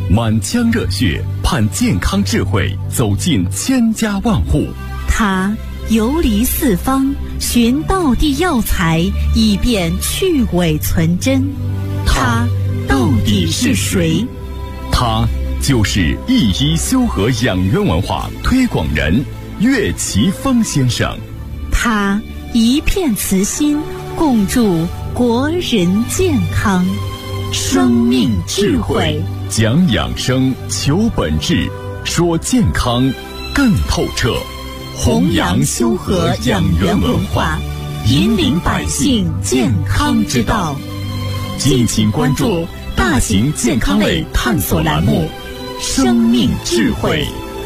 满腔热血盼健康智慧走进千家万户。 他游离四方，寻道地药材，以便去伪存真。他到底是谁？ 他就是一医修和养元文化推广人岳奇峰先生。 他一片慈心，共筑国人健康。生命智慧， 讲养生，求本质，说健康更透彻。 弘扬修和养元文化，引领百姓健康之道。 敬请关注大型健康类探索栏目《生命智慧》。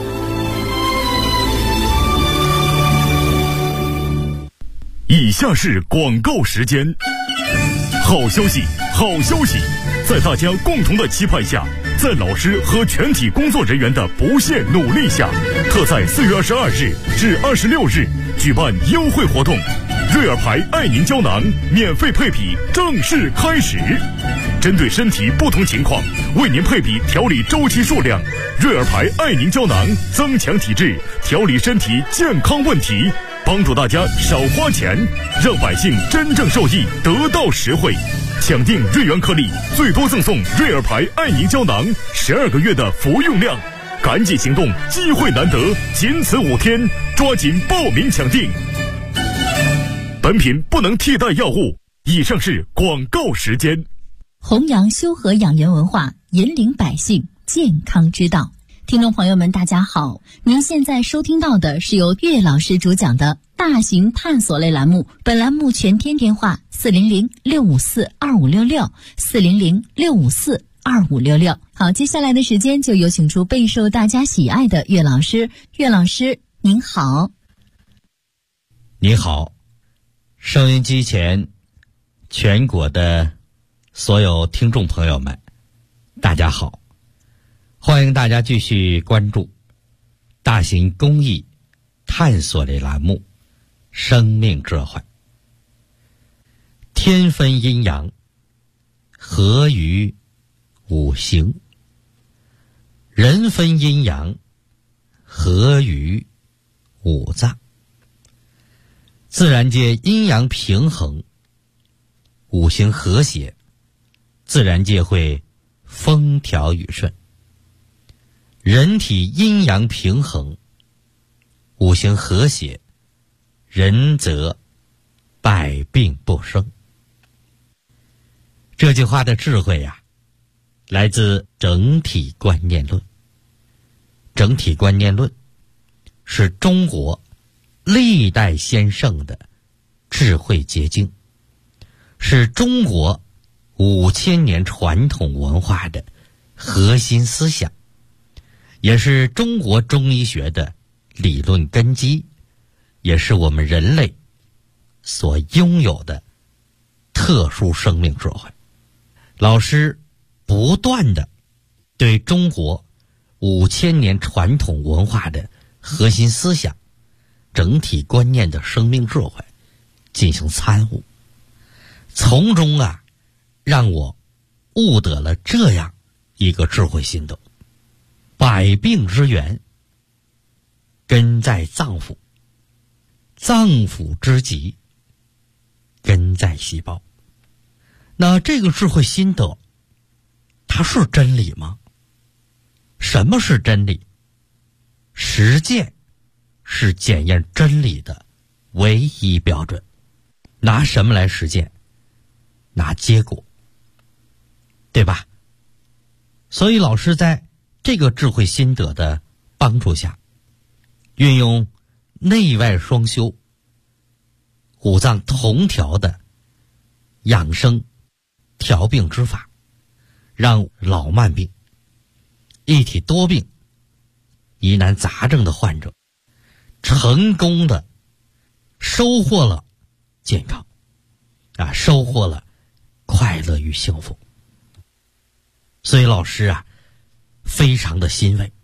以下是广告时间。好消息，好消息！在大家共同的期盼下，在老师和全体工作人员的不懈努力下，特在4月22日至26日举办优惠活动，瑞尔牌爱宁胶囊免费配比正式开始。针对身体不同情况，为您配比调理周期数量。瑞尔牌爱宁胶囊增强体质，调理身体健康问题，帮助大家少花钱，让百姓真正受益，得到实惠。抢订瑞元颗粒，最多赠送瑞尔牌爱宁胶囊12个月的服用量。赶紧行动，机会难得，仅此5天，抓紧报名抢订。本品不能替代药物。以上是广告时间。 弘扬修和养元文化，引领百姓健康之道。听众朋友们，大家好，您现在收听到的是由岳老师主讲的大型探索类栏目，本栏目全天电话400-654-2566，400-654-2566。好，接下来的时间就有请出备受大家喜爱的岳老师。岳老师您好。 你好，收音机前全国的所有听众朋友们，大家好，欢迎大家继续关注大型公益探索类栏目《生命智慧》。天分阴阳，合于五行；人分阴阳，合于五脏。自然界阴阳平衡，五行和谐，自然界会风调雨顺。人体阴阳平衡，五行和谐，人则百病不生。这句话的智慧呀，来自整体观念论。整体观念论是中国历代先圣的智慧结晶，是中国5000年传统文化的核心思想，也是中国中医学的理论根基，也是我们人类所拥有的特殊生命智慧。老师不断地对中国5000年传统文化的核心思想、整体观念的生命智慧进行参悟，从中让我悟得了这样一个智慧心得：百病之源根在脏腑，脏腑之疾根在细胞。那这个智慧心得，它是真理吗？什么是真理？实践是检验真理的唯一标准。拿什么来实践？拿结果，对吧？所以老师在这个智慧心得的帮助下，运用内外双修、五脏同调的养生调病之法，让老慢病、一体多病、疑难杂症的患者成功的收获了健康，收获了快乐与幸福。所以老师非常的欣慰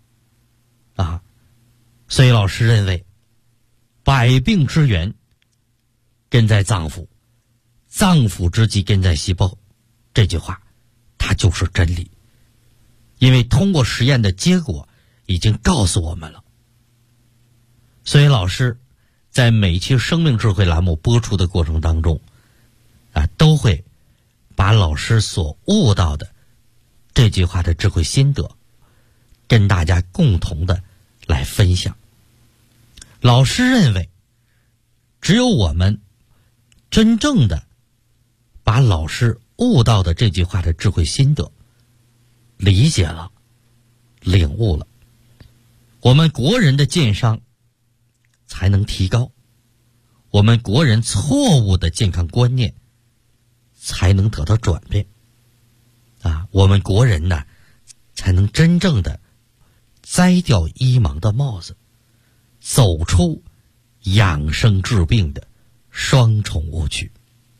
所以老师认为，百病之源根在脏腑，脏腑之疾根在细胞，这句话它就是真理。 因为通过实验的结果已经告诉我们了。所以老师在每期生命智慧栏目播出的过程当中都会把老师所悟到的这句话的智慧心得跟大家共同的来分享。老师认为，只有我们真正的把老师悟到的这句话的智慧心得理解了、领悟了，我们国人的健商才能提高，我们国人错误的健康观念才能得到转变我们国人呢才能真正的摘掉医盲的帽子，走出养生治病的双重误区。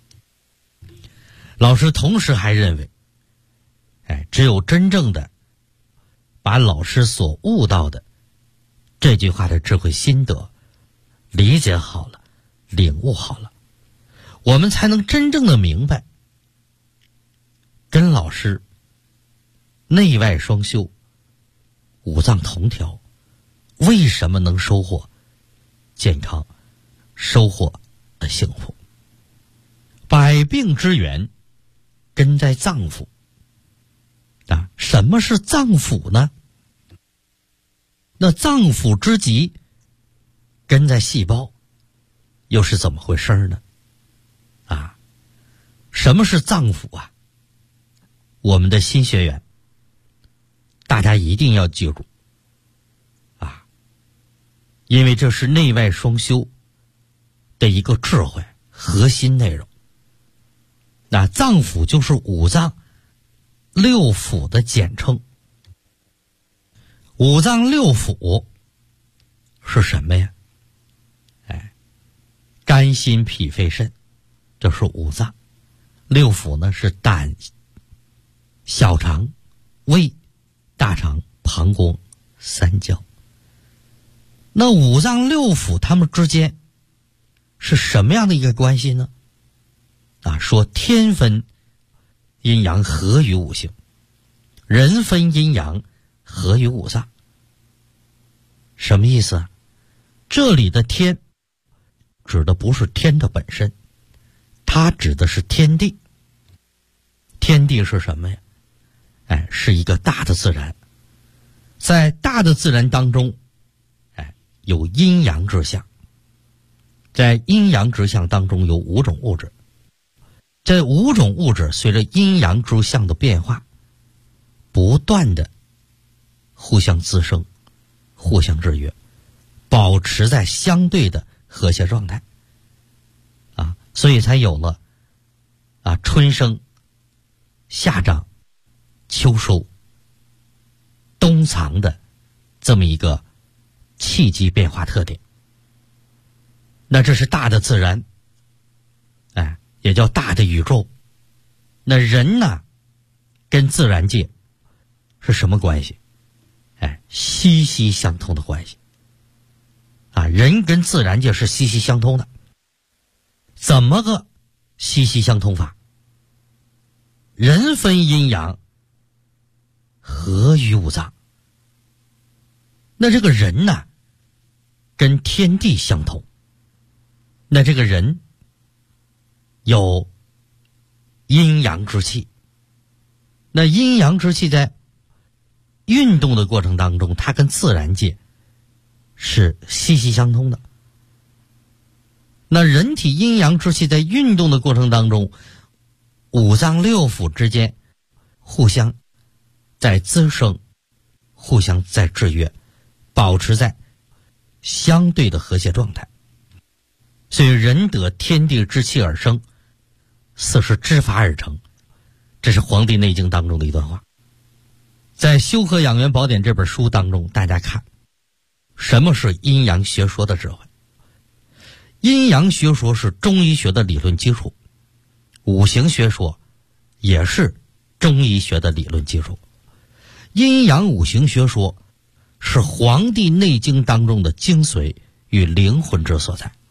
老师同时还认为，只有真正的把老师所悟到的这句话的智慧心得理解好了、领悟好了，我们才能真正的明白，跟老师内外双修、五脏同调，为什么能收获健康、收获的幸福？百病之源根在脏腑什么是脏腑呢？那脏腑之极根在细胞，又是怎么回事呢？什么是脏腑我们的新学员大家一定要记住因为这是内外双修的一个智慧核心内容。脏腑就是五脏六腑的简称。五脏六腑是什么呀？肝心脾肺肾，这是五脏。六腑呢是胆、小肠、胃、大肠、膀胱、三焦。那五脏六腑它们之间是什么样的一个关系呢？说天分阴阳合于五行，人分阴阳合于五脏。什么意思这里的天指的不是天的本身，它指的是天地。天地是什么呀？是一个大的自然。在大的自然当中有阴阳之象，在阴阳之象当中有五种物质，这五种物质随着阴阳之象的变化不断的互相滋生、互相制约，保持在相对的和谐状态所以才有了春生、夏长、秋收、冬藏的这么一个气机变化特点。那这是大的自然也叫大的宇宙。那人呢跟自然界是什么关系？息息相通的关系人跟自然界是息息相通的。怎么个息息相通法？人分阴阳合于五脏。那这个人呢跟天地相同，那这个人有阴阳之气，那阴阳之气在运动的过程当中，它跟自然界是息息相通的。那人体阴阳之气在运动的过程当中，五脏六腑之间互相在滋生，互相在制约，保持在相对的和谐状态。所以人得天地之气而生，四时之法而成，这是《黄帝内经》当中的一段话。在《修和养元宝典》这本书当中，大家看什么是阴阳学说的智慧。阴阳学说是中医学的理论基础，五行学说也是中医学的理论基础。阴阳五行学说是《黄帝内经》当中的精髓与灵魂之所在。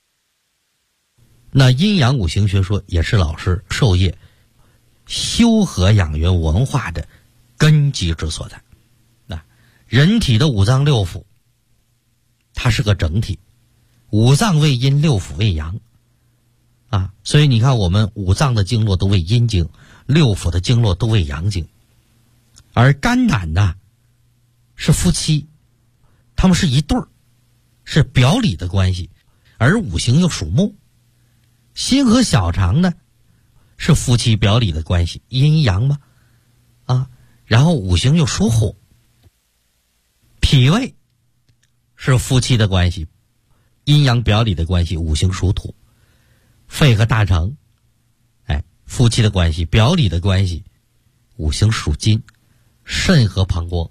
那阴阳五行学说也是老师授业修和养元文化的根基之所在。人体的五脏六腑，它是个整体，五脏为阴，六腑为阳所以你看我们五脏的经络都为阴经，六腑的经络都为阳经。而肝胆呢是夫妻，他们是一对儿，是表里的关系，而五行又属木。心和小肠呢是夫妻表里的关系，阴阳嘛然后五行又属火。脾胃是夫妻的关系，阴阳表里的关系，五行属土。肺和大肠夫妻的关系，表里的关系，五行属金。肾和膀胱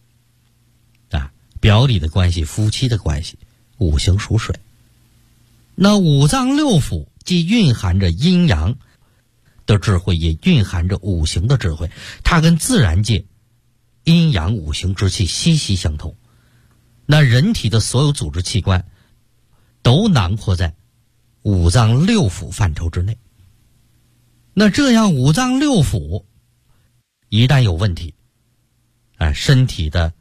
表里的关系，夫妻的关系，五行属水。那五脏六腑既蕴含着阴阳的智慧，也蕴含着五行的智慧，它跟自然界阴阳五行之气息息相通。那人体的所有组织器官都囊括在五脏六腑范畴之内。那这样五脏六腑一旦有问题身体的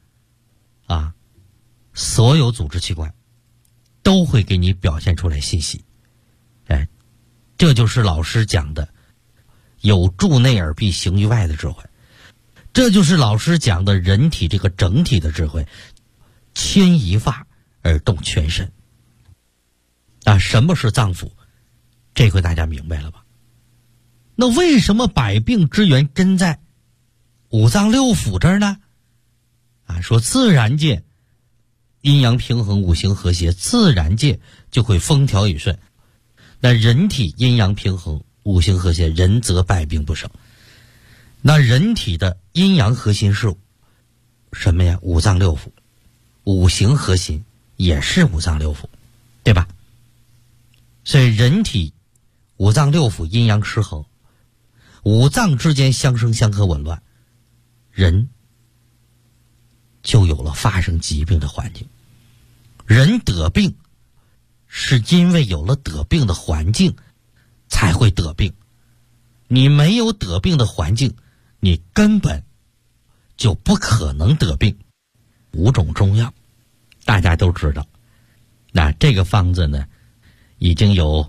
所有组织器官都会给你表现出来信息。这就是老师讲的有助内而必行于外的智慧，这就是老师讲的人体这个整体的智慧，牵一发而动全身。什么是脏腑？这回大家明白了吧？那为什么百病之源根在五脏六腑这儿呢？说自然界阴阳平衡，五行和谐，自然界就会风调雨顺。那人体阴阳平衡，五行和谐，人则百病不生。那人体的阴阳核心是什么呀？五脏六腑。五行核心也是五脏六腑，对吧？所以人体五脏六腑阴阳失衡，五脏之间相生相克紊乱，人就有了发生疾病的环境。人得病是因为有了得病的环境才会得病，你没有得病的环境，你根本就不可能得病。5种中药大家都知道，那这个方子呢已经有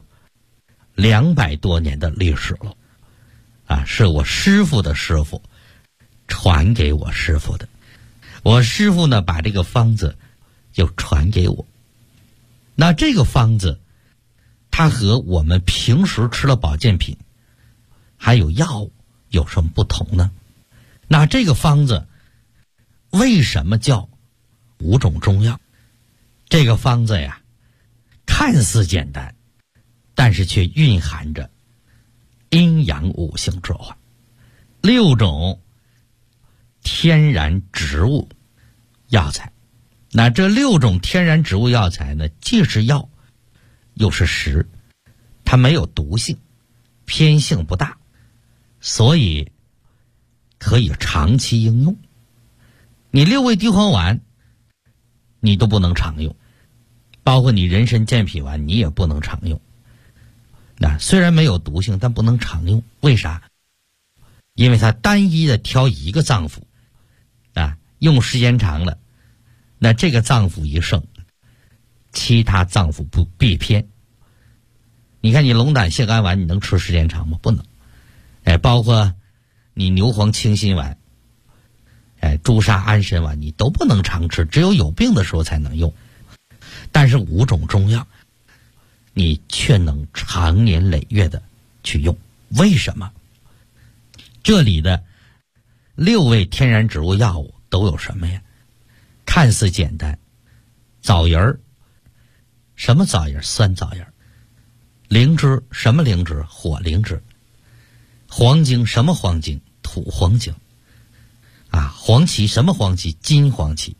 200多年的历史了是我师父的师父传给我师父的，我师父呢把这个方子又传给我。那这个方子它和我们平时吃的保健品还有药物有什么不同呢？那这个方子为什么叫5种中药？这个方子呀看似简单，但是却蕴含着阴阳五行之化，6种天然植物药材。那这6种天然植物药材呢，既是药又是食，它没有毒性，偏性不大，所以可以长期应用。你6味地黄丸你都不能常用，包括你人参健脾丸你也不能常用。那虽然没有毒性，但不能常用，为啥？因为它单一的挑一个脏腑用时间长了，那这个脏腑一盛，其他脏腑不必偏。你看你龙胆泻肝丸你能吃时间长吗？不能。包括你牛黄清心丸朱砂安神丸你都不能常吃，只有病的时候才能用。但是5种中药你却能长年累月的去用，为什么？这里的6味天然植物药物都有什么呀？看似简单，枣仁儿，什么枣仁？酸枣仁。灵芝，什么灵芝？火灵芝。黄精，什么黄精？土黄精。黄芪，什么黄芪？金黄芪。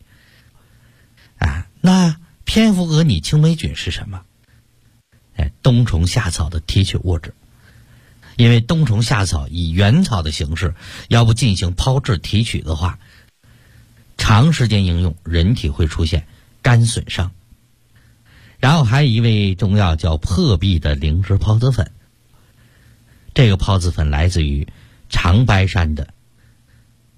那蝙蝠蛾拟青霉菌是什么？冬虫夏草的提取物质。因为冬虫夏草以原草的形式，要不进行抛制提取的话，长时间应用人体会出现肝损伤。然后还有一味中药叫破壁的灵芝孢子粉，这个孢子粉来自于长白山的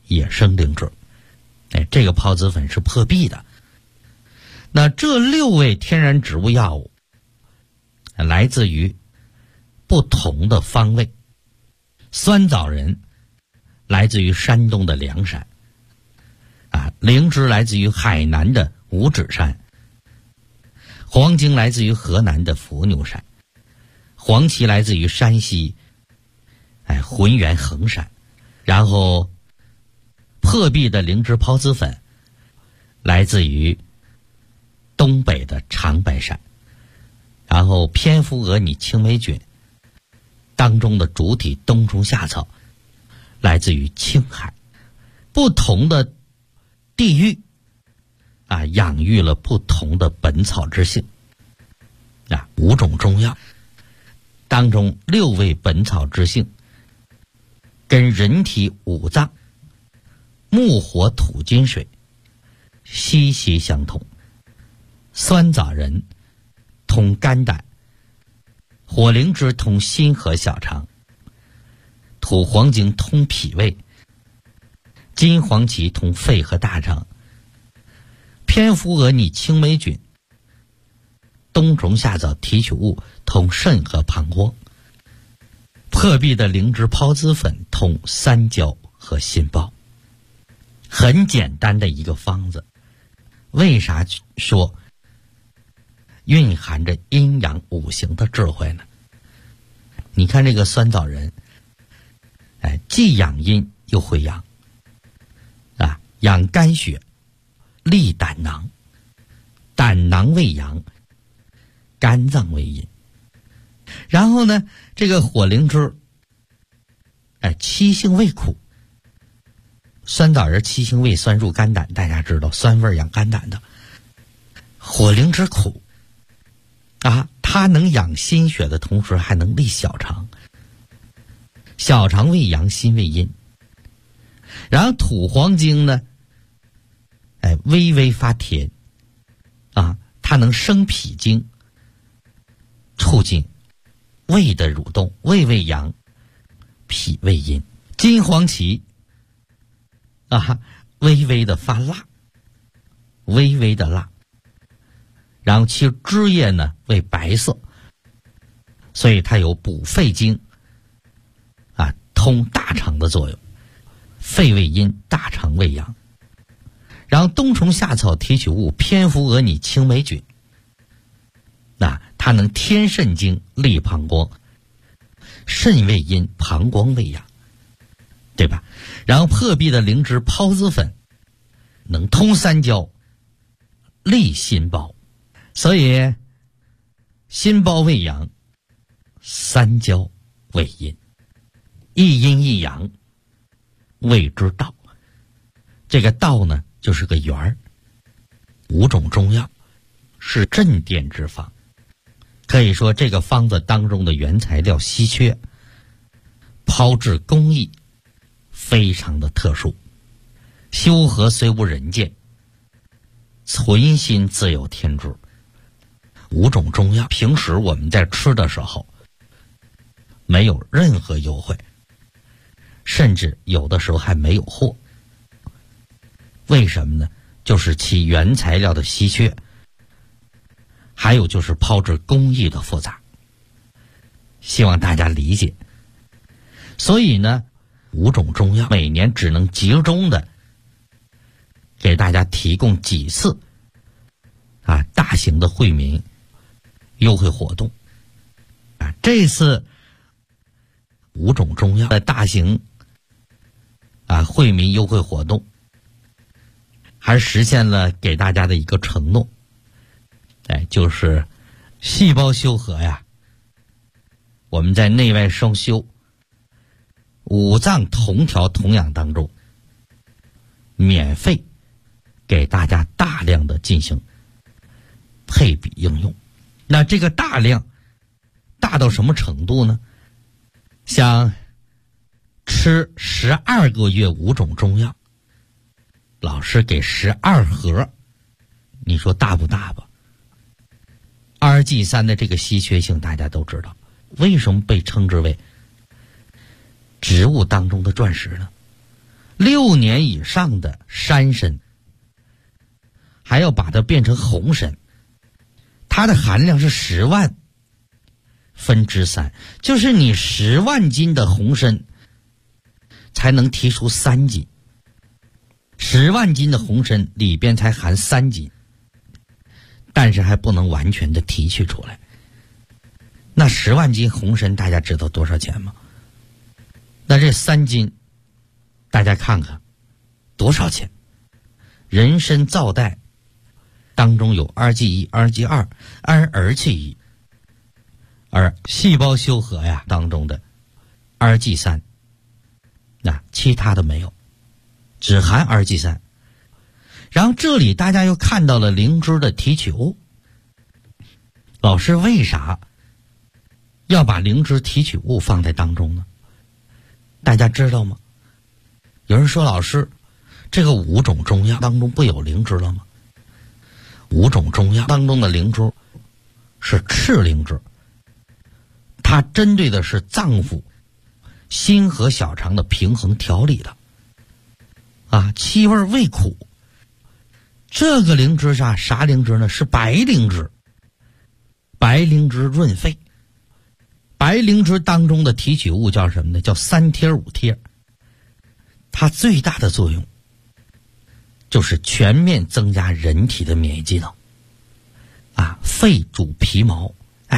野生灵芝。这个孢子粉是破壁的。那这6味天然植物药物来自于不同的方位。酸枣仁来自于山东的凉山，灵芝来自于海南的五指山，黄精来自于河南的伏牛山，黄芪来自于山西浑源衡山，然后破壁的灵芝孢子粉来自于东北的长白山，然后蝙蝠蛾拟青霉菌当中的主体冬虫夏草来自于青海。不同的地域养育了不同的本草之性。5种中药当中6味本草之性跟人体5脏木火土金水息息相通。酸枣仁通肝胆，火灵芝通心和小肠，土黄精通脾胃，金黄芪通肺和大肠，蝙蝠蛾拟青霉菌、冬虫夏草提取物通肾和膀胱，破壁的灵芝孢子粉通三焦和心包。很简单的一个方子，为啥说蕴含着阴阳五行的智慧呢？你看这个酸枣仁，既养阴又会阳，养肝血，利胆囊，胆囊为阳，肝脏为阴。然后呢，这个火灵芝，七性味苦。酸枣仁七性味酸入肝胆，大家知道酸味养肝胆的。火灵芝苦它能养心血的同时还能利小肠，小肠为阳，心为阴。然后土黄精呢，微微发甜它能生脾经，促进胃的蠕动，胃为阳，脾为阴。金黄芪微微的发辣，微微的辣，然后其汁液呢为白色，所以它有补肺经通大肠的作用，肺为阴，大肠为阳。然后冬虫夏草提取物蝙蝠蛾拟青霉菌，它能添肾经，利膀胱，肾为阴，膀胱为阳，对吧？然后破壁的灵芝孢子粉能通三焦，利心包，所以心包为阳，三焦为阴，一阴一阳谓之道。这个道呢就是个圆儿。5种中药是镇店之方，可以说这个方子当中的原材料稀缺，炮制工艺非常的特殊，修和虽无人见，存心自有天知。5种中药平时我们在吃的时候没有任何优惠，甚至有的时候还没有货。为什么呢？就是其原材料的稀缺，还有就是炮制工艺的复杂，希望大家理解。所以呢，5种中药每年只能集中的给大家提供几次大型的惠民优惠活动。这次5种中药的大型惠民优惠活动，还实现了给大家的一个承诺，就是细胞修和我们在内外双修5脏同调同养当中，免费给大家大量的进行配比应用。那这个大量大到什么程度呢？像吃12个月5种中药，老师给12盒，你说大不大吧？2G3的这个稀缺性大家都知道，为什么被称之为植物当中的钻石呢？ 6年以上的山参，还要把它变成红参，它的含量是10万分之3，就是你10万斤的红参才能提出3斤，10万斤的红参里边才含3斤，但是还不能完全的提取出来。那10万斤红参大家知道多少钱吗？那这3斤大家看看多少钱？人参皂苷当中有2G1、2G2、2-而气1，而细胞修和呀当中的2G3，那其他的没有，只含2G3。然后这里大家又看到了灵芝的提取物，老师为啥要把灵芝提取物放在当中呢？大家知道吗？有人说老师，这个5种中药当中不有灵芝了吗？5种中药当中的灵芝是赤灵芝，它针对的是脏腑、心和小肠的平衡调理的气味味苦。这个灵芝啥灵芝呢？是白灵芝。白灵芝润肺。白灵芝当中的提取物叫什么呢？叫3贴5贴。它最大的作用就是全面增加人体的免疫机能肺主皮毛，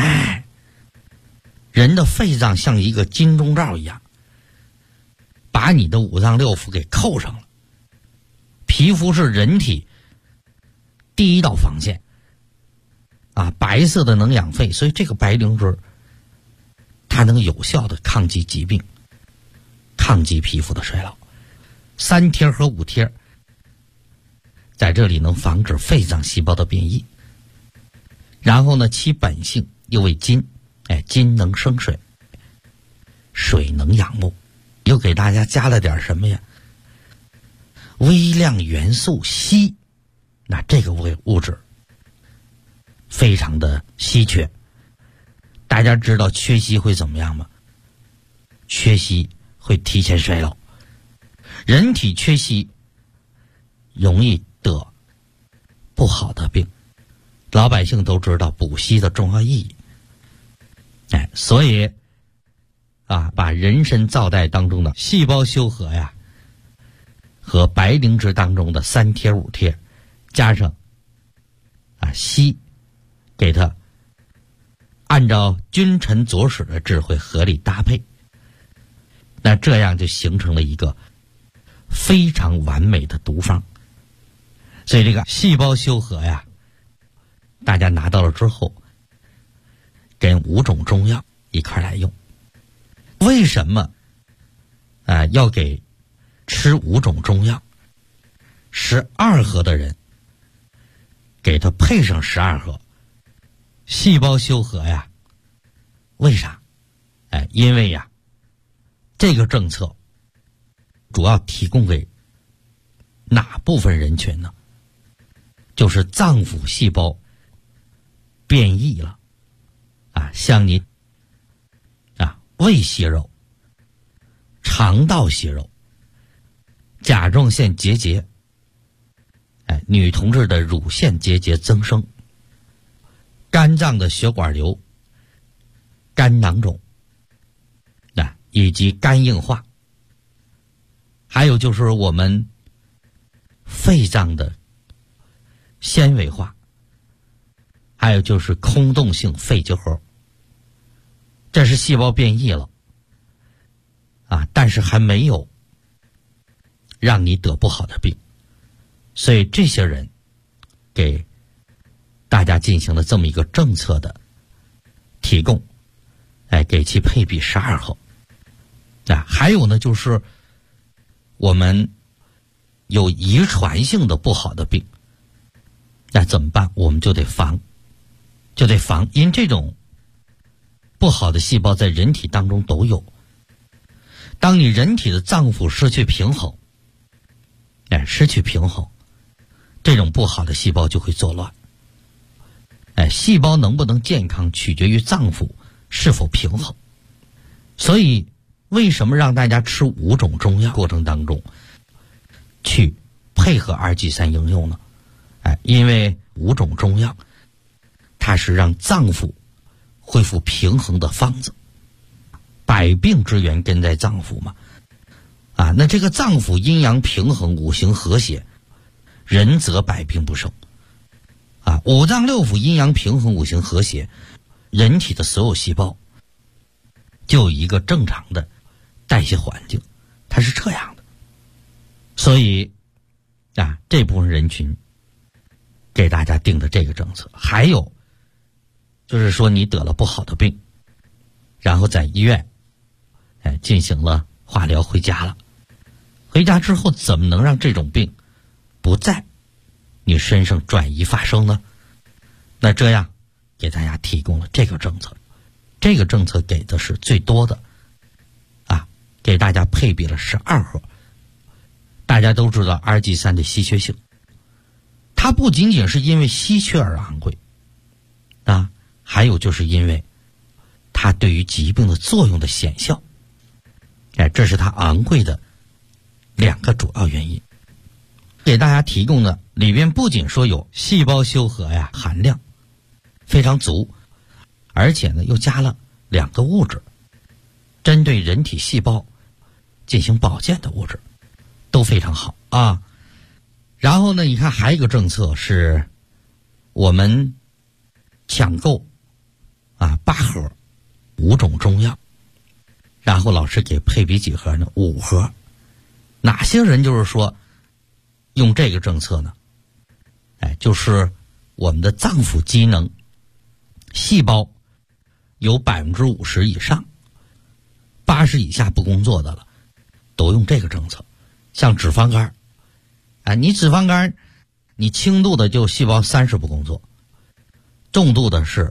人的肺脏像一个金钟罩一样，把你的5脏6腑给扣上了。皮肤是人体第一道防线白色的能养肺，所以这个白灵芝它能有效的抗击疾病，抗击皮肤的衰老。3贴和5贴在这里能防止肺脏细胞的变异。然后呢，其本性又为金，金能生水，水能养木，又给大家加了点什么呀？微量元素硒。那这个物质非常的稀缺，大家知道缺硒会怎么样吗？缺硒会提前衰老，人体缺硒容易得不好的病。老百姓都知道补硒的重要意义，所以把人参皂苷当中的细胞修和和白灵芝当中的3贴5贴加上硒，给它按照君臣佐使的智慧合理搭配，那这样就形成了一个非常完美的毒方。所以这个细胞修和大家拿到了之后，跟5种中药一块来用。为什么要给吃5种中药？12合的人给他配上12合细胞修和为啥？因为这个政策主要提供给哪部分人群呢？就是脏腑细胞变异了像你胃息肉、肠道息肉、甲状腺结节，女同志的乳腺结节增生，肝脏的血管瘤、肝囊肿以及肝硬化，还有就是我们肺脏的纤维化，还有就是空洞性肺结核。这是细胞变异了但是还没有让你得不好的病，所以这些人给大家进行了这么一个政策的提供，给其配比12合。还有呢，就是我们有遗传性的不好的病，那怎么办？我们就得防，因为这种不好的细胞在人体当中都有。当你人体的脏腑失去平衡，这种不好的细胞就会作乱。细胞能不能健康取决于脏腑是否平衡。所以为什么让大家吃5种中药过程当中， 去配合2G3应用呢？因为5种中药，它是让脏腑恢复平衡的方子，百病之源根在脏腑嘛。那这个脏腑阴阳平衡，五行和谐，人则百病不生。五脏六腑阴阳平衡，五行和谐，人体的所有细胞就有一个正常的代谢环境，它是这样的。所以这部分人群给大家定的这个政策。还有就是说，你得了不好的病，然后在医院进行了化疗，回家了，回家之后怎么能让这种病不在你身上转移发生呢？那这样给大家提供了这个政策。这个政策给的是最多的给大家配比了12盒。大家都知道2G3的稀缺性，它不仅仅是因为稀缺而昂贵还有就是因为它对于疾病的作用的显效，这是它昂贵的2个主要原因。给大家提供的里边不仅说有细胞修和含量非常足，而且呢又加了2个物质，针对人体细胞进行保健的物质都非常好然后呢，你看还有一个政策是我们抢购8盒5种中药，然后老师给配比几盒呢？5盒。哪些人就是说用这个政策呢？就是我们的脏腑机能细胞有50%以上，80以下不工作的了，都用这个政策。像脂肪肝你脂肪肝你轻度的就细胞30不工作，中度的是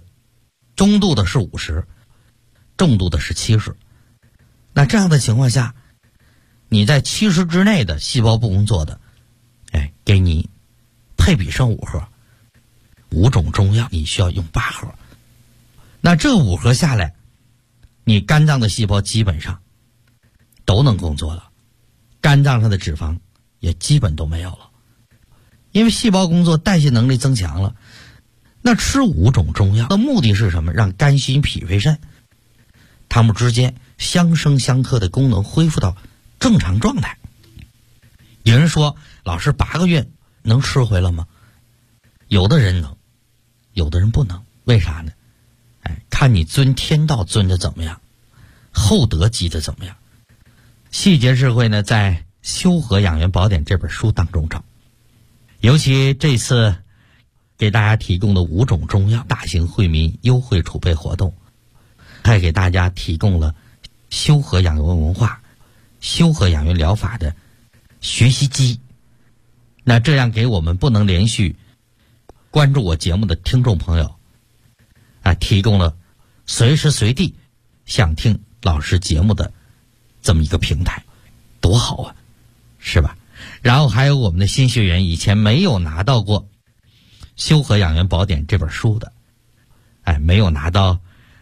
50%，重度的是70。那这样的情况下，你在70之内的细胞不工作的给你配比上5盒5种中药，你需要用8盒。那这5盒下来，你肝脏的细胞基本上都能工作了，肝脏上的脂肪也基本都没有了，因为细胞工作，代谢能力增强了。那吃5种中药的目的是什么？让肝心脾肺肾它们之间相生相克的功能恢复到正常状态。有人说，老师8个月能吃回了吗？有的人能，有的人不能。为啥呢？看你遵天道遵的怎么样，厚德积的怎么样。细节智慧呢，在《修和养元宝典》这本书当中找。尤其这次给大家提供的5种中药大型惠民优惠储备活动，还给大家提供了修和养元文化、修和养元疗法的学习机。那这样给我们不能连续关注我节目的听众朋友提供了随时随地想听老师节目的这么一个平台，多好啊，是吧？然后还有我们的新学员以前没有拿到过《修和养元宝典》这本书的，没有拿到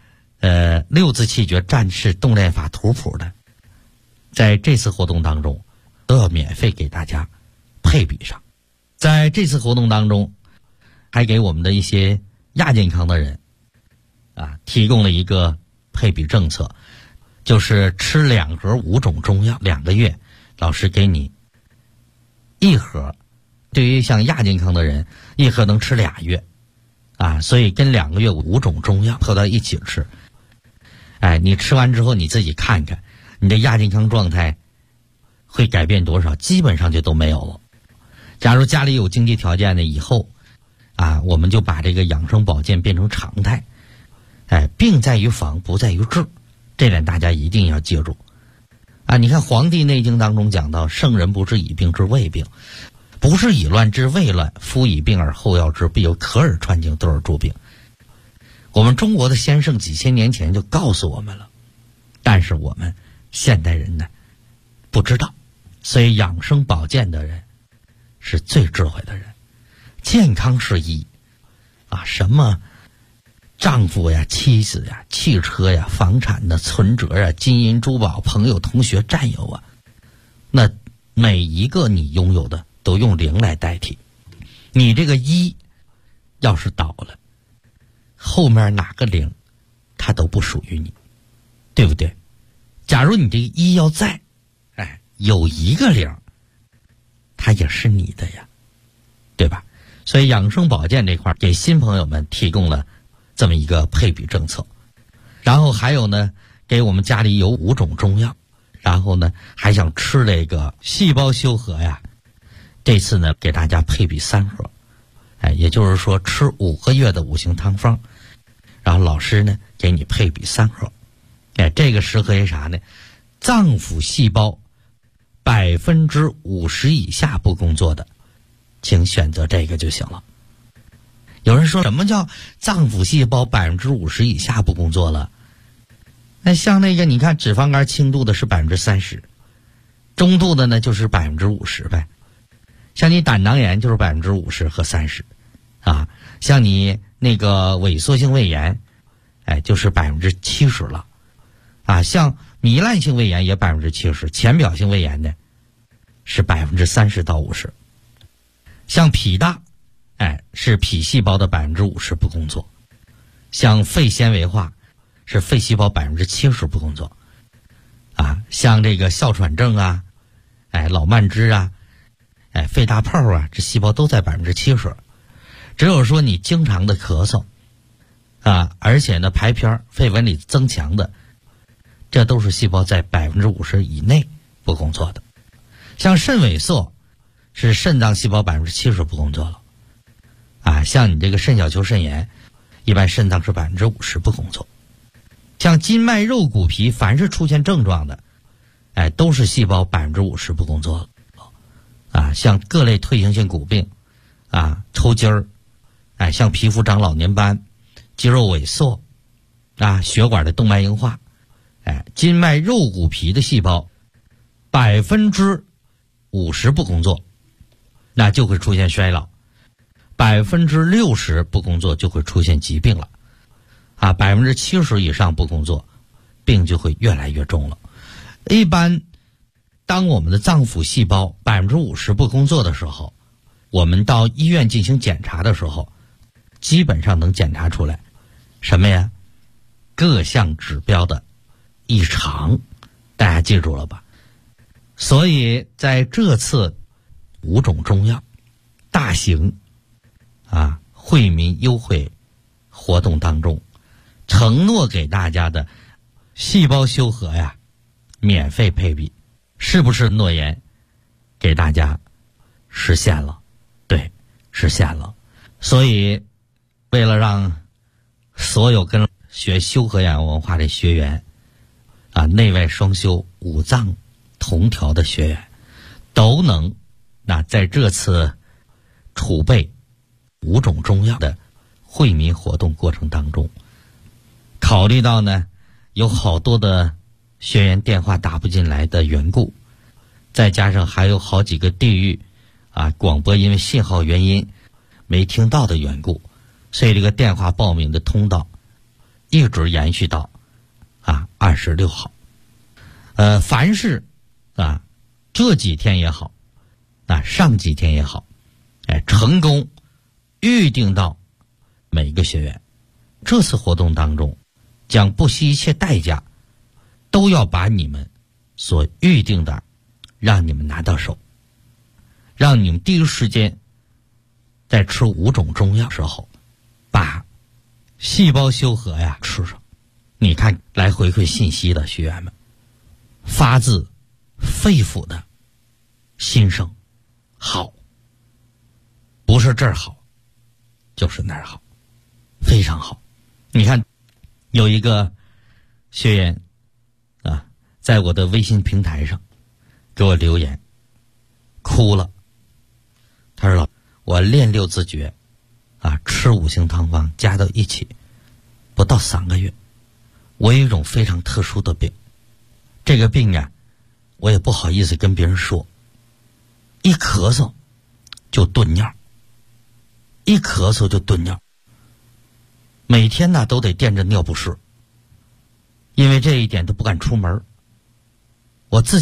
6字气诀战士动练法图谱的，在这次活动当中都要免费给大家配比上。在这次活动当中，还给我们的一些亚健康的人提供了一个配比政策，就是吃2盒5种中药2个月，老师给你1盒。对于像亚健康的人，1盒能吃2月所以跟2个月5种中药合到一起吃。你吃完之后你自己看看你的亚健康状态会改变多少，基本上就都没有了。假如家里有经济条件的，以后我们就把这个养生保健变成常态。病在于防，不在于治，这点大家一定要记住。你看《黄帝内经》当中讲到，圣人不治已病治未病，不是以乱治未乱，夫以病而后药之，必有可耳穿经，得而助病。我们中国的先圣几千年前就告诉我们了，但是我们现代人呢不知道，所以养生保健的人是最智慧的人。健康是一什么丈夫呀、妻子呀、汽车呀、房产的存折呀、金银珠宝、朋友、同学、战友那每一个你拥有的都用0来代替。你这个1要是倒了，后面哪个0它都不属于你，对不对？假如你这个1要在，有一个0它也是你的呀，对吧？所以养生保健这块给新朋友们提供了这么一个配比政策。然后还有呢，给我们家里有5种中药，然后呢还想吃这个细胞修和呀，这次呢给大家配比3盒，也就是说吃5个月的5行汤方，然后老师呢给你配比3盒。这个适合于啥呢？脏腑细胞50%以下不工作的，请选择这个就行了。有人说什么叫脏腑细胞50%以下不工作了？那像那个你看脂肪肝轻度的是30%，中度的呢就是50%呗。像你胆囊炎就是50%和30%啊，像你那个萎缩性胃炎，就是70%了啊。像糜烂性胃炎也70%，浅表性胃炎呢是30%到50%。像脾大，是脾细胞的50%不工作。像肺纤维化是肺细胞70%不工作啊。像这个哮喘症啊，老慢支啊，肺大泡啊，这细胞都在70%。只有说你经常的咳嗽啊，而且呢排片肺纹理增强的，这都是细胞在50%以内不工作的。像肾萎缩是肾脏细胞70%不工作了啊。像你这个肾小球肾炎，一般肾脏是50%不工作。像筋脉肉骨皮凡是出现症状的，都是细胞50%不工作了啊。像各类退行性骨病啊，抽筋儿，像皮肤长老年斑、肌肉萎缩啊，血管的动脉硬化，筋脉肉骨皮的细胞50%不工作，那就会出现衰老；60%不工作就会出现疾病了啊；70%以上不工作，病就会越来越重了。一般当我们的脏腑细胞50%不工作的时候，我们到医院进行检查的时候，基本上能检查出来什么呀？各项指标的异常，大家记住了吧？所以在这次5种中药大型惠民优惠活动当中，承诺给大家的细胞修和呀免费配比，是不是诺言给大家实现了？对，实现了。所以为了让所有跟学修和养文化的学员内外双修5脏同调的学员都能在这次储备5种中药的惠民活动过程当中，考虑到呢有好多的学员电话打不进来的缘故，再加上还有好几个地域广播因为信号原因没听到的缘故，所以这个电话报名的通道一直延续到26号。凡是这几天也好上几天也好成功预定到每个学员，这次活动当中将不惜一切代价都要把你们所预定的让你们拿到手，让你们第一时间在吃5种中药时候把细胞修和吃上。你看来回馈信息的学员们发自肺腑的心声好，不是这儿好就是那儿好，非常好。你看有一个学员在我的微信平台上给我留言哭了，他说我练6字诀吃5行汤方加到一起不到3个月，我有一种非常特殊的病，这个病我也不好意思跟别人说，一咳嗽就顿尿，一咳嗽就顿尿，每天都得垫着尿不湿，因为这一点都不敢出门。我自己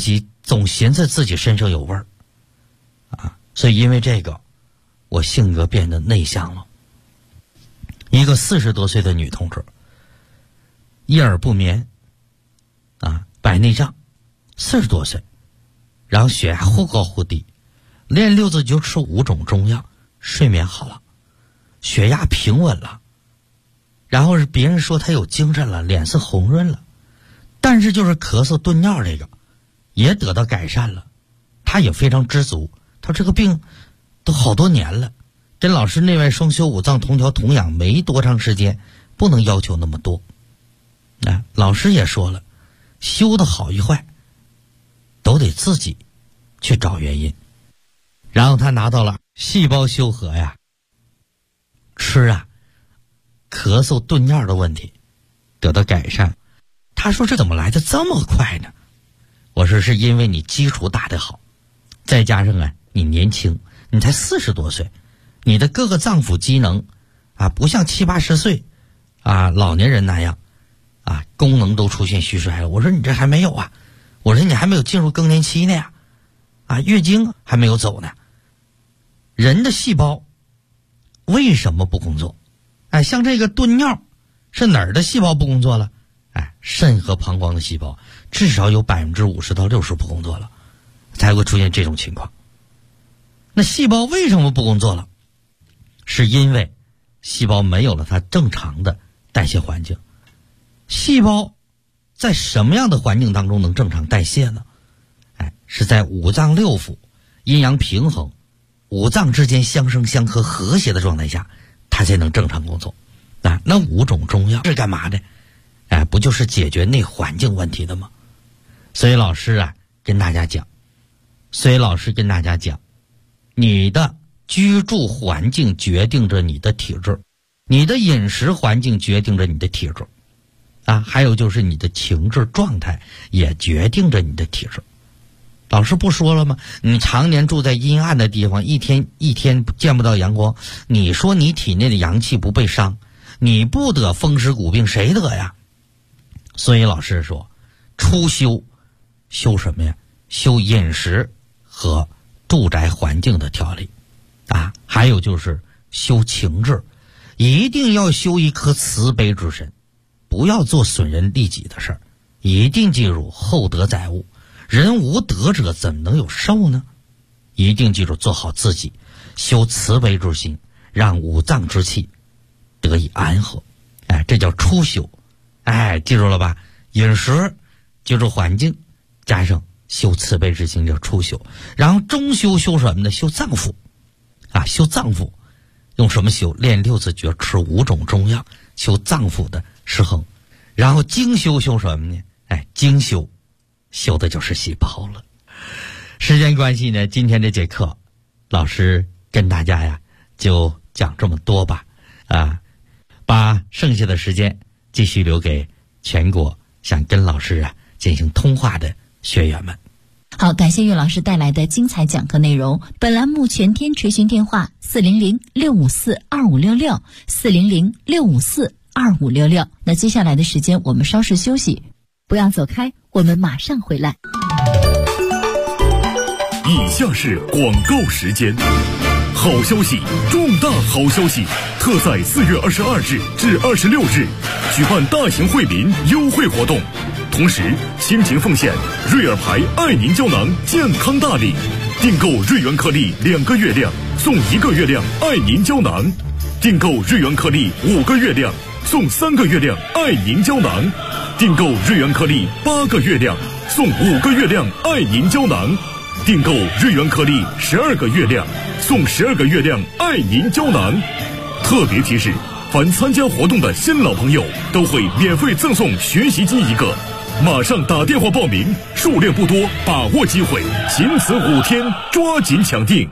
总寻思自己身上有味儿啊，所以因为这个，我性格变得内向了。一个40多岁的女同志，夜耳不眠啊，白内障，40多岁，然后血压忽高忽低，练6字诀吃5种中药，睡眠好了，血压平稳了，然后是别人说她有精神了，脸色红润了，但是就是咳嗽顿尿这个也得到改善了，她也非常知足。她这个病都好多年了，跟老师内外双修五脏同调同养没多长时间，不能要求那么多。老师也说了，修的好与坏都得自己去找原因。然后他拿到了细胞修和呀，吃啊咳嗽顿尿的问题得到改善。他说这怎么来的这么快呢？我说是因为你基础打得好，再加上你年轻，你才40多岁，你的各个脏腑机能不像70、80岁老年人那样功能都出现虚衰了。我说你这还没有啊，我说你还没有进入更年期呢呀，月经还没有走呢。人的细胞为什么不工作？像这个顿尿是哪儿的细胞不工作了？肾和膀胱的细胞至少有50%到60%不工作了，才会出现这种情况。那细胞为什么不工作了？是因为细胞没有了它正常的代谢环境。细胞在什么样的环境当中能正常代谢呢？是在五脏六腑阴阳平衡，五脏之间相生相克和谐的状态下，它才能正常工作。那5种中药是干嘛的？不就是解决内环境问题的吗？所以老师跟大家讲，你的居住环境决定着你的体质，你的饮食环境决定着你的体质还有就是你的情志状态也决定着你的体质。老师不说了吗？你常年住在阴暗的地方，一天见不到阳光，你说你体内的阳气不被伤，你不得风湿骨病，谁得呀？所以老师说，初修什么呀？修饮食和住宅环境的调理还有就是修情志，一定要修一颗慈悲之身，不要做损人利己的事儿，一定记住厚德载物，人无德者怎么能有寿呢？一定记住做好自己，修慈悲之心，让五脏之气得以安和。这叫初修。记住了吧？饮食记住环境，加上修慈悲之心叫初修。然后中修修什么呢？修脏腑修脏腑用什么修？练6字诀，吃5种中药，修脏腑的失衡。然后精修修什么呢？精修的就是细胞了。时间关系呢，今天这节课老师跟大家就讲这么多吧。把剩下的时间继续留给全国想跟老师进行通话的学员们。 好，感谢岳老师带来的精彩讲课内容。本栏目全天垂询电话400-654-2566 400-654-2566。那接下来的时间我们稍事休息，不要走开，我们马上回来。 以下是广告时间。好消息，重大好消息！特在4月22日至26日举办大型惠民优惠活动，同时倾情奉献瑞尔牌爱宁胶囊健康大礼，订购瑞元颗粒2个月亮送1个月亮爱宁胶囊，订购瑞元颗粒5个月亮送3个月亮爱宁胶囊，订购瑞元颗粒8个月亮送5个月亮爱宁胶囊，订购瑞元颗粒12个月亮送12个月亮爱宁胶囊。特别提示，凡参加活动的新老朋友都会免费赠送学习机1个，马上打电话报名，数量不多，把握机会，仅此5天，抓紧抢订。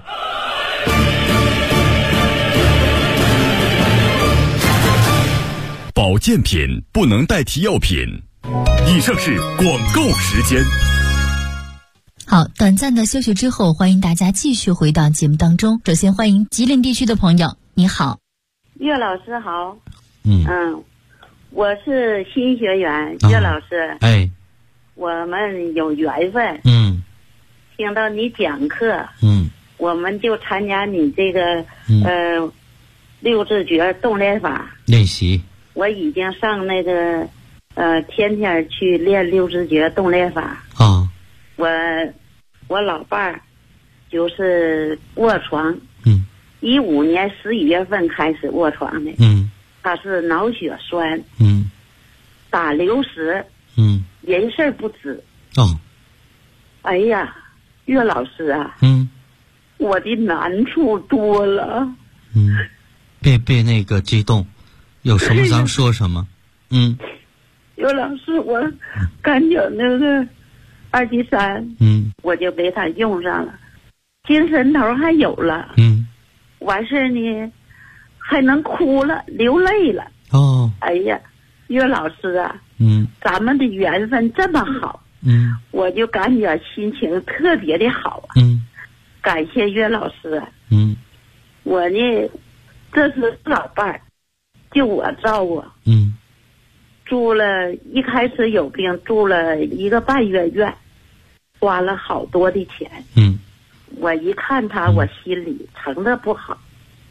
保健品不能代替药品。以上是广告时间。 好，短暂的休息之后，欢迎大家继续回到节目当中。首先欢迎吉林地区的朋友，你好。 岳老师好。我是新学员，岳老师。 哎， 我们有缘分。 听到你讲课，我们就参加你这个六字诀动练法练习。 我已经上那个天天去练六字诀动练法啊。 我老伴儿就是卧床，15年11月份开始卧床的，他是脑血栓，打流石，人事不知。 哦， 哎呀，岳老师啊，我的难处多了。 别那个激动，有什么咱说什么。 岳老师，我赶紧那个2G3，我就被他用上了，精神头还有了，完事呢还能哭了，流泪了。 哦， 哎呀，岳老师啊，咱们的缘分这么好，我就感觉心情特别的好啊。感谢岳老师啊。我呢，这是老伴儿，就我照顾。住了，一开始有病住了1个半月院，花了好多的钱。我一看他，我心里疼的不好。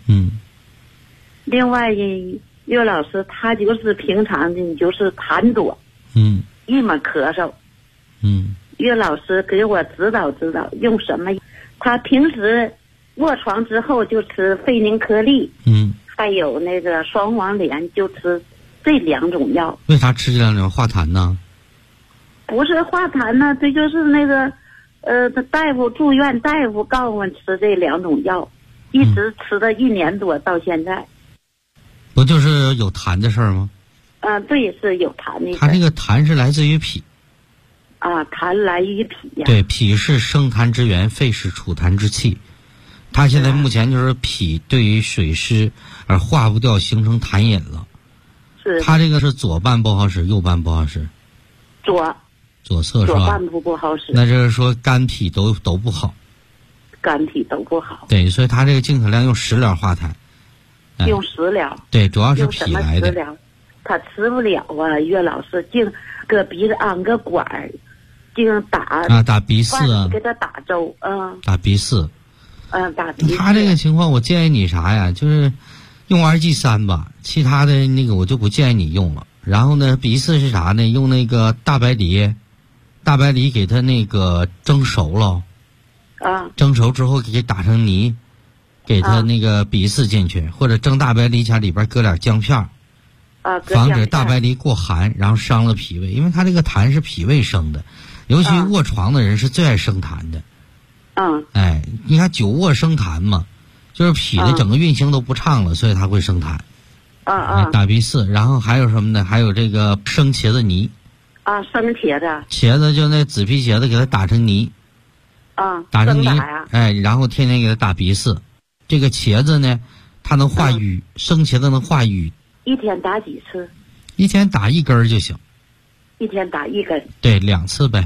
另外呢，岳老师他就是平常的就是痰多，郁闷咳嗽。岳老师给我指导指导用什么。他平时卧床之后就吃费宁颗粒，还有那个双黄连，就吃这2种药。 为啥吃这2种化痰呢？ 不是化痰呢，这就是那个大夫住院大夫告诉我吃这2种药，一直吃了1年多到现在。 不就是有痰的事儿吗？ 对，是有痰的。 他这个痰是来自于脾。 痰来于脾呀。 对，脾是生痰之源，肺是储痰之器。他现在目前就是脾对于水湿而化不掉，形成痰饮了。 是。 他这个是左半不好使，右半不好使。左侧是吧？ 左半部不好使。 那就是说肝脾都不好。 肝脾都不好。 对，所以他这个净可亮用食疗化痰。 用食疗。对， 主要是脾来的。 用什么食疗？他吃不了啊，岳老师净搁鼻子安个管儿，净打鼻饲啊， 给他打粥打鼻饲。 打鼻饲。 他这个情况，我建议你啥呀？就是用2G3吧，其他的那个我就不建议你用了。然后呢，鼻饲是啥呢？用那个大白梨给它那个蒸熟了。蒸熟之后给打成泥，给它那个鼻饲进去，或者蒸大白梨前里边搁点姜片。防止大白梨过寒，然后伤了脾胃，因为它这个痰是脾胃生的，尤其卧床的人是最爱生痰的。你看久卧生痰嘛，就是脾的整个运行都不畅了，所以它会生痰。打鼻饲，然后还有什么呢？还有这个生茄子泥。 生茄子就那紫皮茄子给它打成泥。打成泥，然后天天给它打鼻饲。这个茄子呢，它能化瘀，生茄子能化瘀。 一天打几次？ 一天打1根就行。 一天打1根？ 对，2次呗。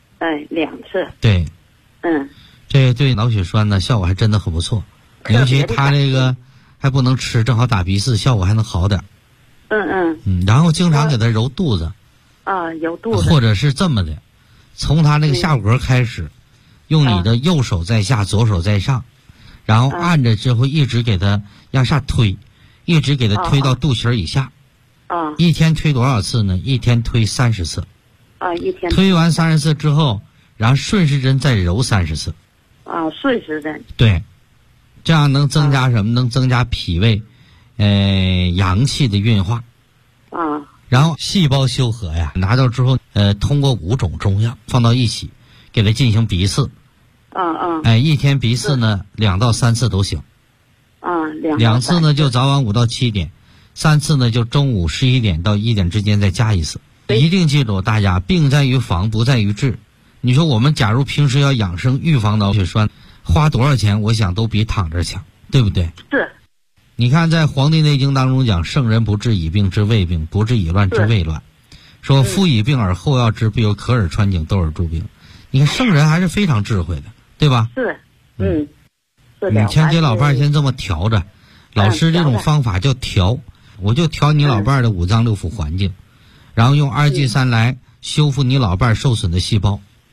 2次。 对。这对脑血栓呢效果还真的很不错，尤其他这个还不能吃，正好打鼻饲，效果还能好点。然后经常给他揉肚子。 揉肚子。 或者是这么的，从他那个下骨骼开始，用你的右手在下，左手在上，然后按着之后一直给他向下推。一直给他推到肚脐以下。一天推多少次呢？一天推30次。 一天推完30次之后，然后顺时针再揉30次。 顺时针。 对，这样能增加什么？能增加脾胃阳气的运化。然后细胞修和呀，拿到之后通过5种中药放到一起，给它进行鼻饲。一天鼻饲呢2到3次都行。2次呢就早晚5到7点，3次呢就中午11点到1点之间再加1次。一定记住，大家病在于防，不在于治。你说我们假如平时要养生预防脑血栓，花多少钱，我想都比躺着强，对不对？ 是。 你看在《黄帝内经》当中讲，圣人不治已病治未病，不治已乱治未乱。说夫以病而后要治，必有可耳穿颈斗耳助病。你看圣人还是非常智慧的，对吧？ 是。 你先给老伴儿先这么调着，老师这种方法叫调，我就调你老伴儿的5脏6腑环境，然后用2G3来修复你老伴儿受损的细胞，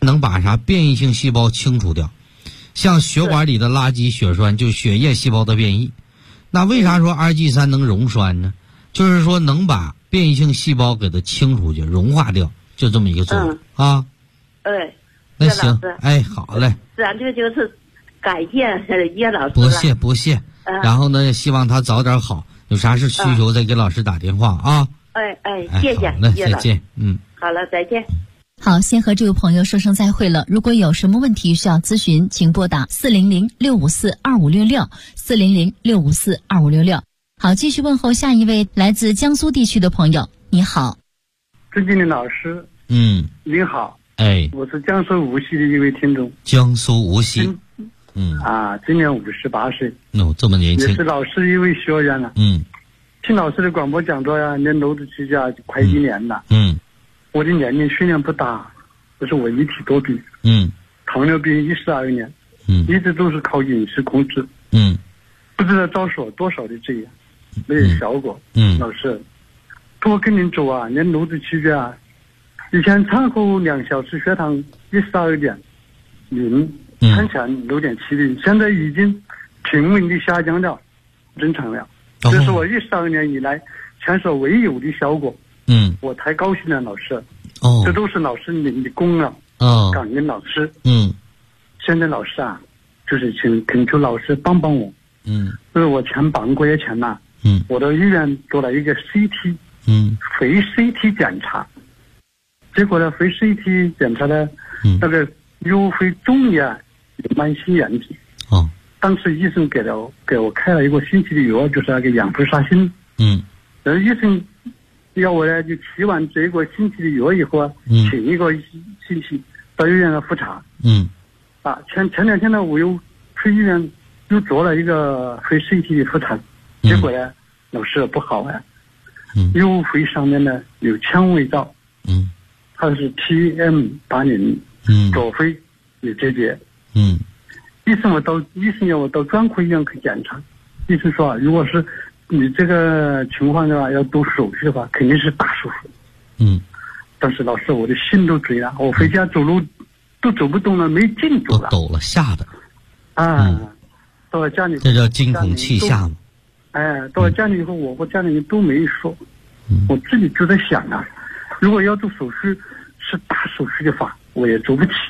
能把啥变异性细胞清除掉，像血管里的垃圾血栓就血液细胞的变异。那为啥说2G3能溶栓呢？就是说能把变异性细胞给它清除去，融化掉，就这么一个作用啊。那行，好嘞。 咱这就是感谢叶老师。 不谢。然后呢，希望他早点好，有啥事需求再给老师打电话啊。 谢谢。 好嘞，再见。 好了，再见。 好，先和这位朋友说声再会了。如果有什么问题需要咨询，请拨打400-654-2566，400-654-2566。好，继续问候下一位来自江苏地区的朋友。你好， 尊敬的老师。您好。我是江苏无锡的一位听众。 江苏无锡。 今年58岁。 这么年轻。 也是老师一位学员了。听老师的广播讲座呀，连录制期间快1年了。我的年龄虽然不大，可是我一体多病。糖尿病12年。一直都是靠饮食控制。不知道遭受多少的罪啊，没有效果。老师，我跟您走啊，连录制期间啊，以前餐后2小时血糖12.0，餐前6.70，现在已经平稳的下降到正常了。这是我12年以来前所未有的效果。我太高兴了，老师。这都是老师您的功劳。感恩老师。现在老师啊，就是恳求老师帮帮我。就是我前半个月前呐，我到医院做了一个 CT，肺 CT 检查，结果呢，肺 CT 检查呢，那个有肺中叶有慢性炎症。当时医生给我开了1个星期的药，就是那个氧氟沙星。然后医生要我呢，就吃完这个星期的药以后啊，请1个星期到医院来复查。前2天呢，我又去医院又做了一个肺 CT 的复查，结果呢，老师不好啊。右肺上面呢有纤维灶。它是 TM80。左肺有结节。医生要我到专科医院去检查。医生说，如果是你这个情况的话，要动手术的话，肯定是大手术。但是老师，我的心都醉了，我回家走路都走不动了，没劲走了， 都抖了，吓的。 到了家里， 这叫惊恐气吓嘛。 到了家里以后，我和家里人都没说。我自己就在想啊，如果要做手术是大手术的话，我也做不起。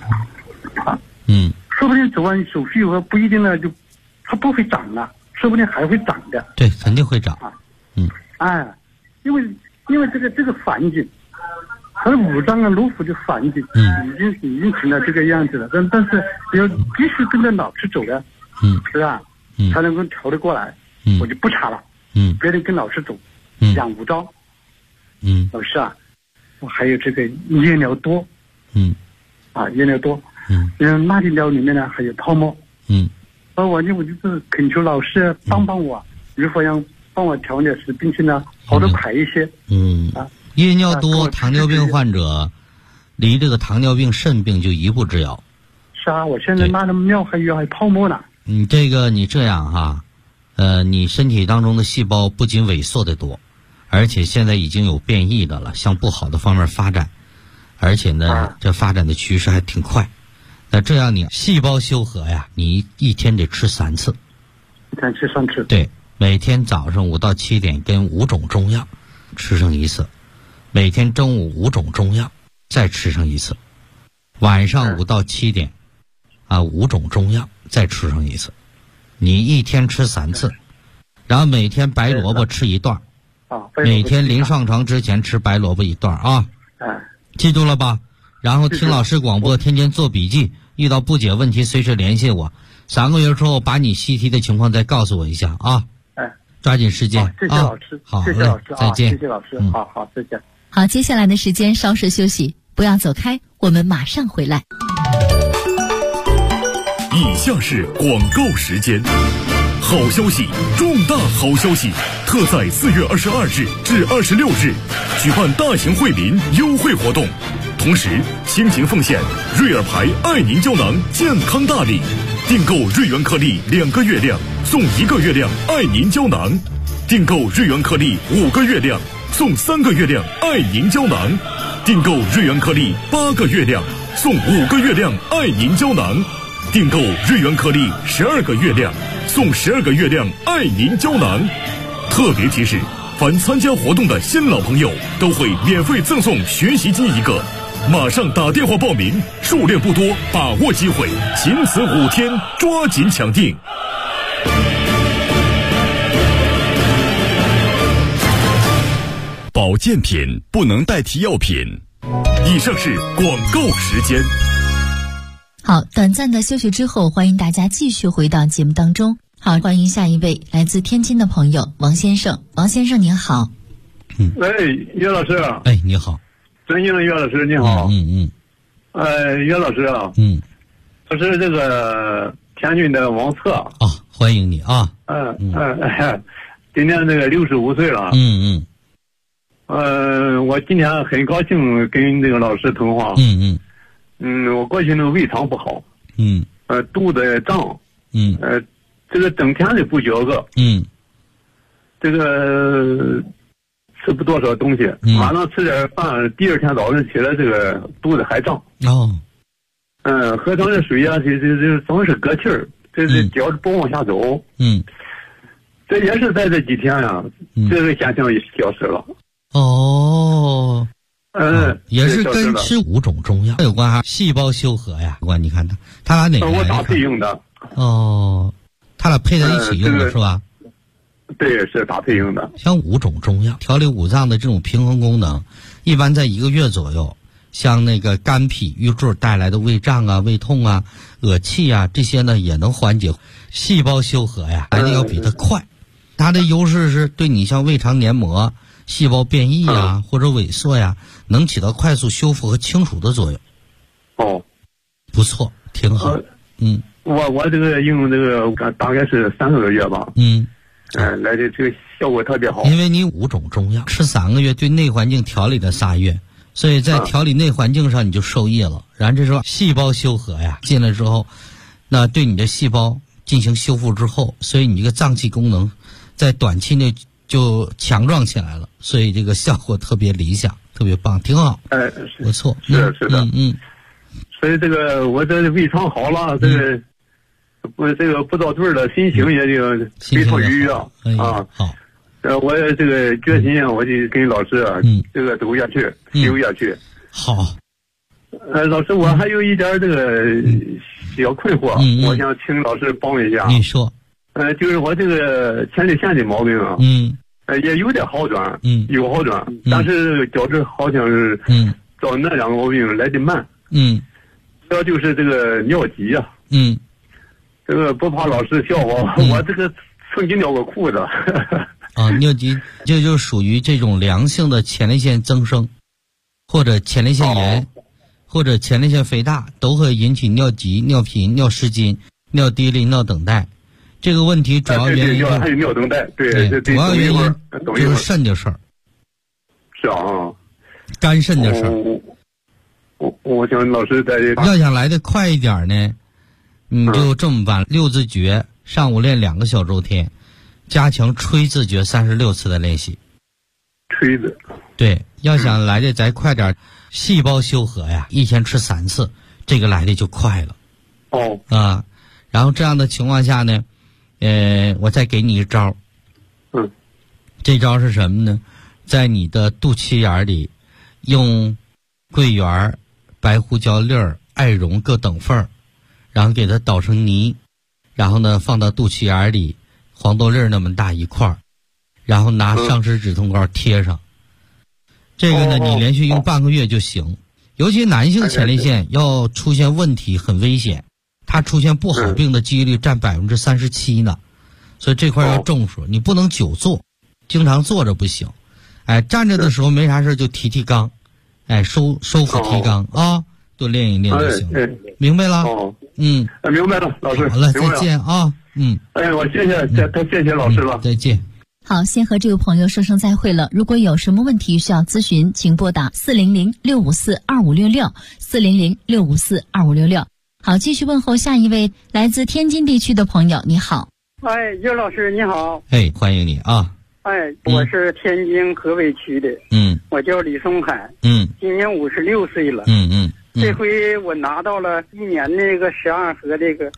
说不定走完手术以后不一定呢，就它不会长了，说不定还会长的。 对，肯定会长。 因为这个环境，它的五脏啊、颅腑的环境，已经成了这个样子了。但是要继续跟着老师走的，是吧？才能够调得过来。我就不查了。别人跟老师走，养无招。老师啊，我还有这个夜尿多。夜尿多。钠离尿里面呢还有泡沫。我就是恳求老师帮帮我，如何让帮我调点使病情呢好得快一些。 夜尿多糖尿病患者离这个糖尿病肾病就一步之遥。 是啊，我现在钠的尿还有泡沫呢。 你这样哈，你身体当中的细胞不仅萎缩的多，而且现在已经有变异的了，向不好的方面发展，而且呢，这发展的趋势还挺快。那这样你细胞修和呀，你一天得吃3次。 一天吃3次。 对，每天早上5到7点跟5种中药吃上1次，每天中午5种中药再吃上1次，晚上5到7点5种中药再吃上1次。你一天吃3次，然后每天白萝卜吃1段。每天临上床之前吃白萝卜1段啊。记住了吧？然后听老师广播，天天做笔记，遇到不解问题随时联系我。3个月之后把你CT的情况再告诉我一下啊。抓紧时间。 谢谢老师。 好， 谢谢老师。 再见。 谢谢老师。好，再见。 好，接下来的时间稍事休息，不要走开，我们马上回来。 以下是广告时间。好消息，重大好消息！特在4月22日至26日举办大型惠民优惠活动，同时倾情奉献瑞尔牌爱您胶囊健康大礼，订购瑞元颗粒2个月量送1个月量爱您胶囊，订购瑞元颗粒5个月量送3个月量爱您胶囊，订购瑞元颗粒8个月量送5个月亮爱您胶囊，订购日元颗粒12个月亮送12个月亮爱您胶囊。特别提示，凡参加活动的新老朋友都会免费赠送学习机1个，马上打电话报名，数量不多，把握机会，仅此5天，抓紧抢订。保健品不能代替药品。以上是广告时间。 好，短暂的休息之后，欢迎大家继续回到节目当中。好，欢迎下一位来自天津的朋友王先生。王先生您好。 岳老师。 哎，你好。 尊敬的岳老师你好。岳老师啊。我是这个天津的王策啊， 欢迎你啊。 今年这个65岁了。我今天很高兴跟这个老师通话。我过去那个胃肠不好。肚子胀。这个整天的不觉个。这个吃不多少东西，晚上吃点饭，第二天早上起来这个肚子还胀。喝上的水啊，这总是搁气儿，这脚不往下走。这也是在这几天呀，这个现象也消失了。 也是跟吃5种中药有关细胞修和呀，你看他俩哪个？ 我搭配用的。 他俩配在一起用的是吧？ 对，是搭配用的。 像5种中药调理五脏的这种平衡功能，一般在1个月左右。像那个肝脾郁滞带来的胃胀啊、胃痛啊、恶气啊，这些呢也能缓解。细胞修和呀，来的要比它快。它的优势是对你像胃肠黏膜、细胞变异啊或者萎缩呀，能起到快速修复和清除的作用。不错，挺好。 我这个用这个大概是3个月吧。来的这个效果特别好。 因为你5种中药吃3个月，对内环境调理的仨月。所以在调理内环境上你就受益了。然后这时候细胞修和呀进来之后，那对你的细胞进行修复之后，所以你这个脏器功能在短期内就强壮起来了，所以这个效果特别理想，特别棒，挺好。不错。 是的。所以这个我这胃肠好了，这个不遭罪了，心情也就非常愉悦啊。 好。 我这个决心我就跟老师这个走下去，修下去。 好。 老师，我还有一点这个小困惑，我想请老师帮一下。 你说。 就是我这个前列腺的毛病啊，也有点好转，有好转，但是觉着好像是找那2个毛病来得慢。主要就是这个尿急啊。这个不怕老师笑话，我这个曾经尿过裤子。 尿急这就属于这种良性的前列腺增生，或者前列腺炎，或者前列腺肥大，都会引起尿急、尿频、尿失禁、尿滴沥、尿等待。这个问题主要原因还有尿等待，对， 主要原因就是肾的事儿。 是啊， 肝肾的事儿。 我想老师在要想来的快一点呢，你就这么办：6字诀，上午练2个小周天。加强吹字诀36次的练习。 吹字。 对，要想来的再快点，细胞修和呀，1天吃3次，这个来的就快了。然后这样的情况下呢，我再给你一招。这招是什么呢？在你的肚脐眼里，用桂圆、白胡椒粒儿、艾绒各等份儿，然后给它捣成泥，然后呢放到肚脐眼里。黄豆粒那么大一块儿，然后拿上食止痛膏贴上。这个呢，你连续用半个月就行。尤其男性前列腺要出现问题很危险，它出现不好病的几率占37%呢。所以这块要重视，你不能久坐，经常坐着不行。站着的时候没啥事就提肛，收腹提肛啊，多练一练就行。明白了？ 明白了，老师。 好了，再见啊。 我谢谢老师了。 再见。 好，先和这位朋友说声再会了。如果有什么问题需要咨询，请拨打400-654-2566，400-654-2566。好，继续问候下一位来自天津地区的朋友。你好。 岳老师你好。 欢迎你啊。 我是天津河北区的。我叫李松海。今年56岁了。 这回我拿到了1年那个12盒这个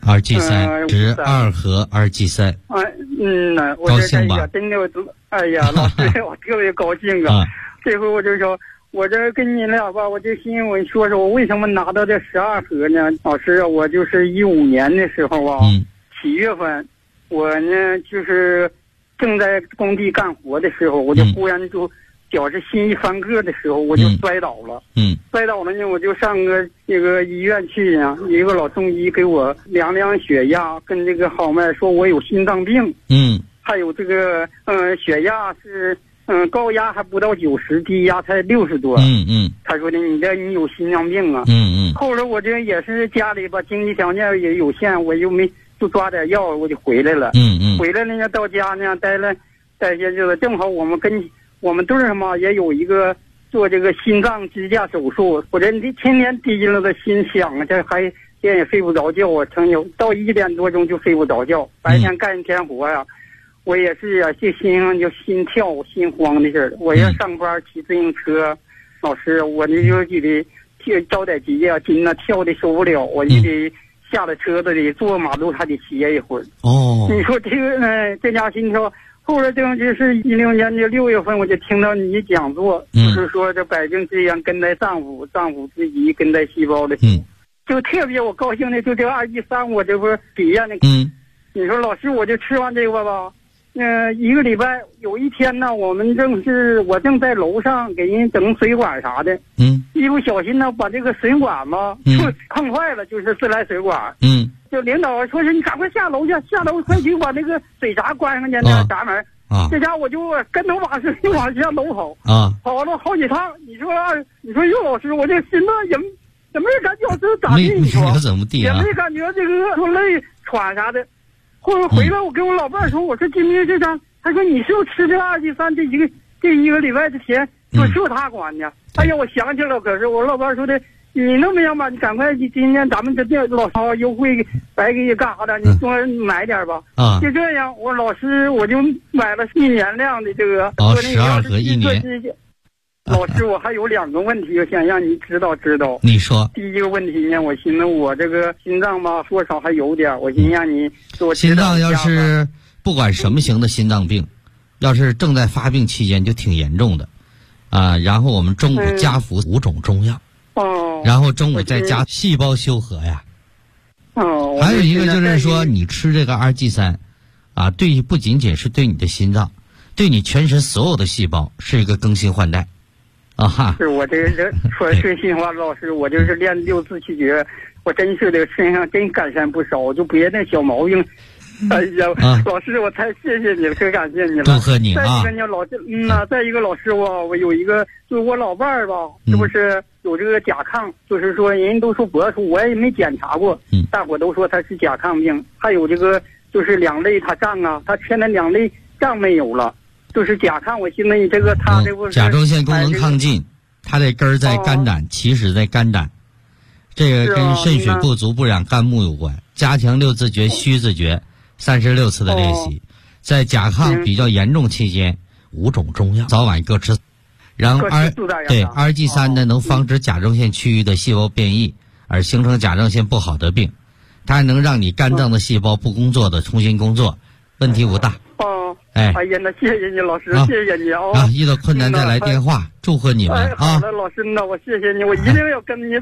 2G3，12盒2G3。 我高兴吧？ 真的，哎呀，老师，我特别高兴啊！这回我就说，我这跟你俩吧，我就心我说说我为什么拿到这12盒呢？老师啊，我就是15年的时候啊，7月份，我呢就是正在工地干活的时候，我就忽然就脚是心一翻个的时候，我就摔倒了。摔倒了呢，我就上那个医院去呀，一个老中医给我量血压跟这个号脉，说我有心脏病。还有这个血压是高压还不到90，低压才60多。他说的你有心脏病啊。后来我这也是家里吧经济条件也有限，我就抓点药我就回来了。回来了呢，到家呢待些日子，正好我们队儿嘛也有一个做这个心脏支架手术，我这天天提着的心想啊，这还也睡不着觉啊，曾有到1点多钟就睡不着觉，白天干一天活呀。我也是啊，这心上就心跳心慌的事儿。我要上班骑自行车，老师，我这就得着点急啊，筋呐跳的受不了，我就得下了车子里坐马路还得歇一会儿。你说这个这家心跳。后来就是16年的6月份，我就听到你讲座，就是说这百病之源根在脏腑，脏腑之宜根在细胞的。就特别我高兴的，就这个2G3，我这不是体验的。你说老师，我就吃完这个吧。1个礼拜有一天呢，我正在楼上给人整水管啥的。一不小心呢，把这个水管嘛就碰坏了，就是自来水管。就领导说是你赶快下楼去，下楼快去把那个水闸关上去，那闸门。这家我就跟头把水往下楼跑。跑了好几趟。你说岳老师，我这心脏也没感觉是咋地？你说怎么地也没感觉这个说累喘啥的。后来回来，我跟我老伴说，我说今天这张，他说你是不是吃这2G3这一个礼拜之前，说是他管的。哎呀，我想起来了，可是我老伴说的，你那么样吧，你赶快今天咱们这店老超优惠白给你干啥的，你多买点吧。就这样，我老师我就买了1年量的这个。 12盒1年。 老师，我还有2个问题，我想让你知道。 你说。 第一个问题呢，我寻思我这个心脏吧，多少还有点，我寻思让你给我心脏要是不管什么型的心脏病，要是正在发病期间就挺严重的，然后我们中午加服5种中药，然后中午再加细胞修合呀。还有一个就是说，你吃这个2G3，对，不仅仅是对你的心脏，对你全身所有的细胞是一个更新换代。 是我这人说心话，老师，我就是练6字气诀，我真是的身上真改善不少，就别那小毛病。哎呀，老师，我太谢谢你了，可感谢你了。 祝贺你啊！ 再一个再一个老师，我有一个，就是我老伴儿吧，是不是有这个甲亢？就是说人都说博出，我也没检查过，大伙都说他是甲亢病。还有这个就是2类他胀啊，他现在2类胀没有了。就是甲亢，我寻思你这个他这不是甲状腺功能亢进，它这根儿在肝胆，起始在肝胆，这个跟肾血不足不养肝木有关。加强6字诀、虚字诀，36次的练习，在甲亢比较严重期间，5种中药早晚各吃。然后2G3呢，能防止甲状腺区域的细胞变异，而形成甲状腺不好的病，它还能让你肝脏的细胞不工作的重新工作，问题不大。 哎呀，那谢谢你老师，谢谢你遇到困难再来电话，祝贺你们好的，老师，那我谢谢你，我一定要跟你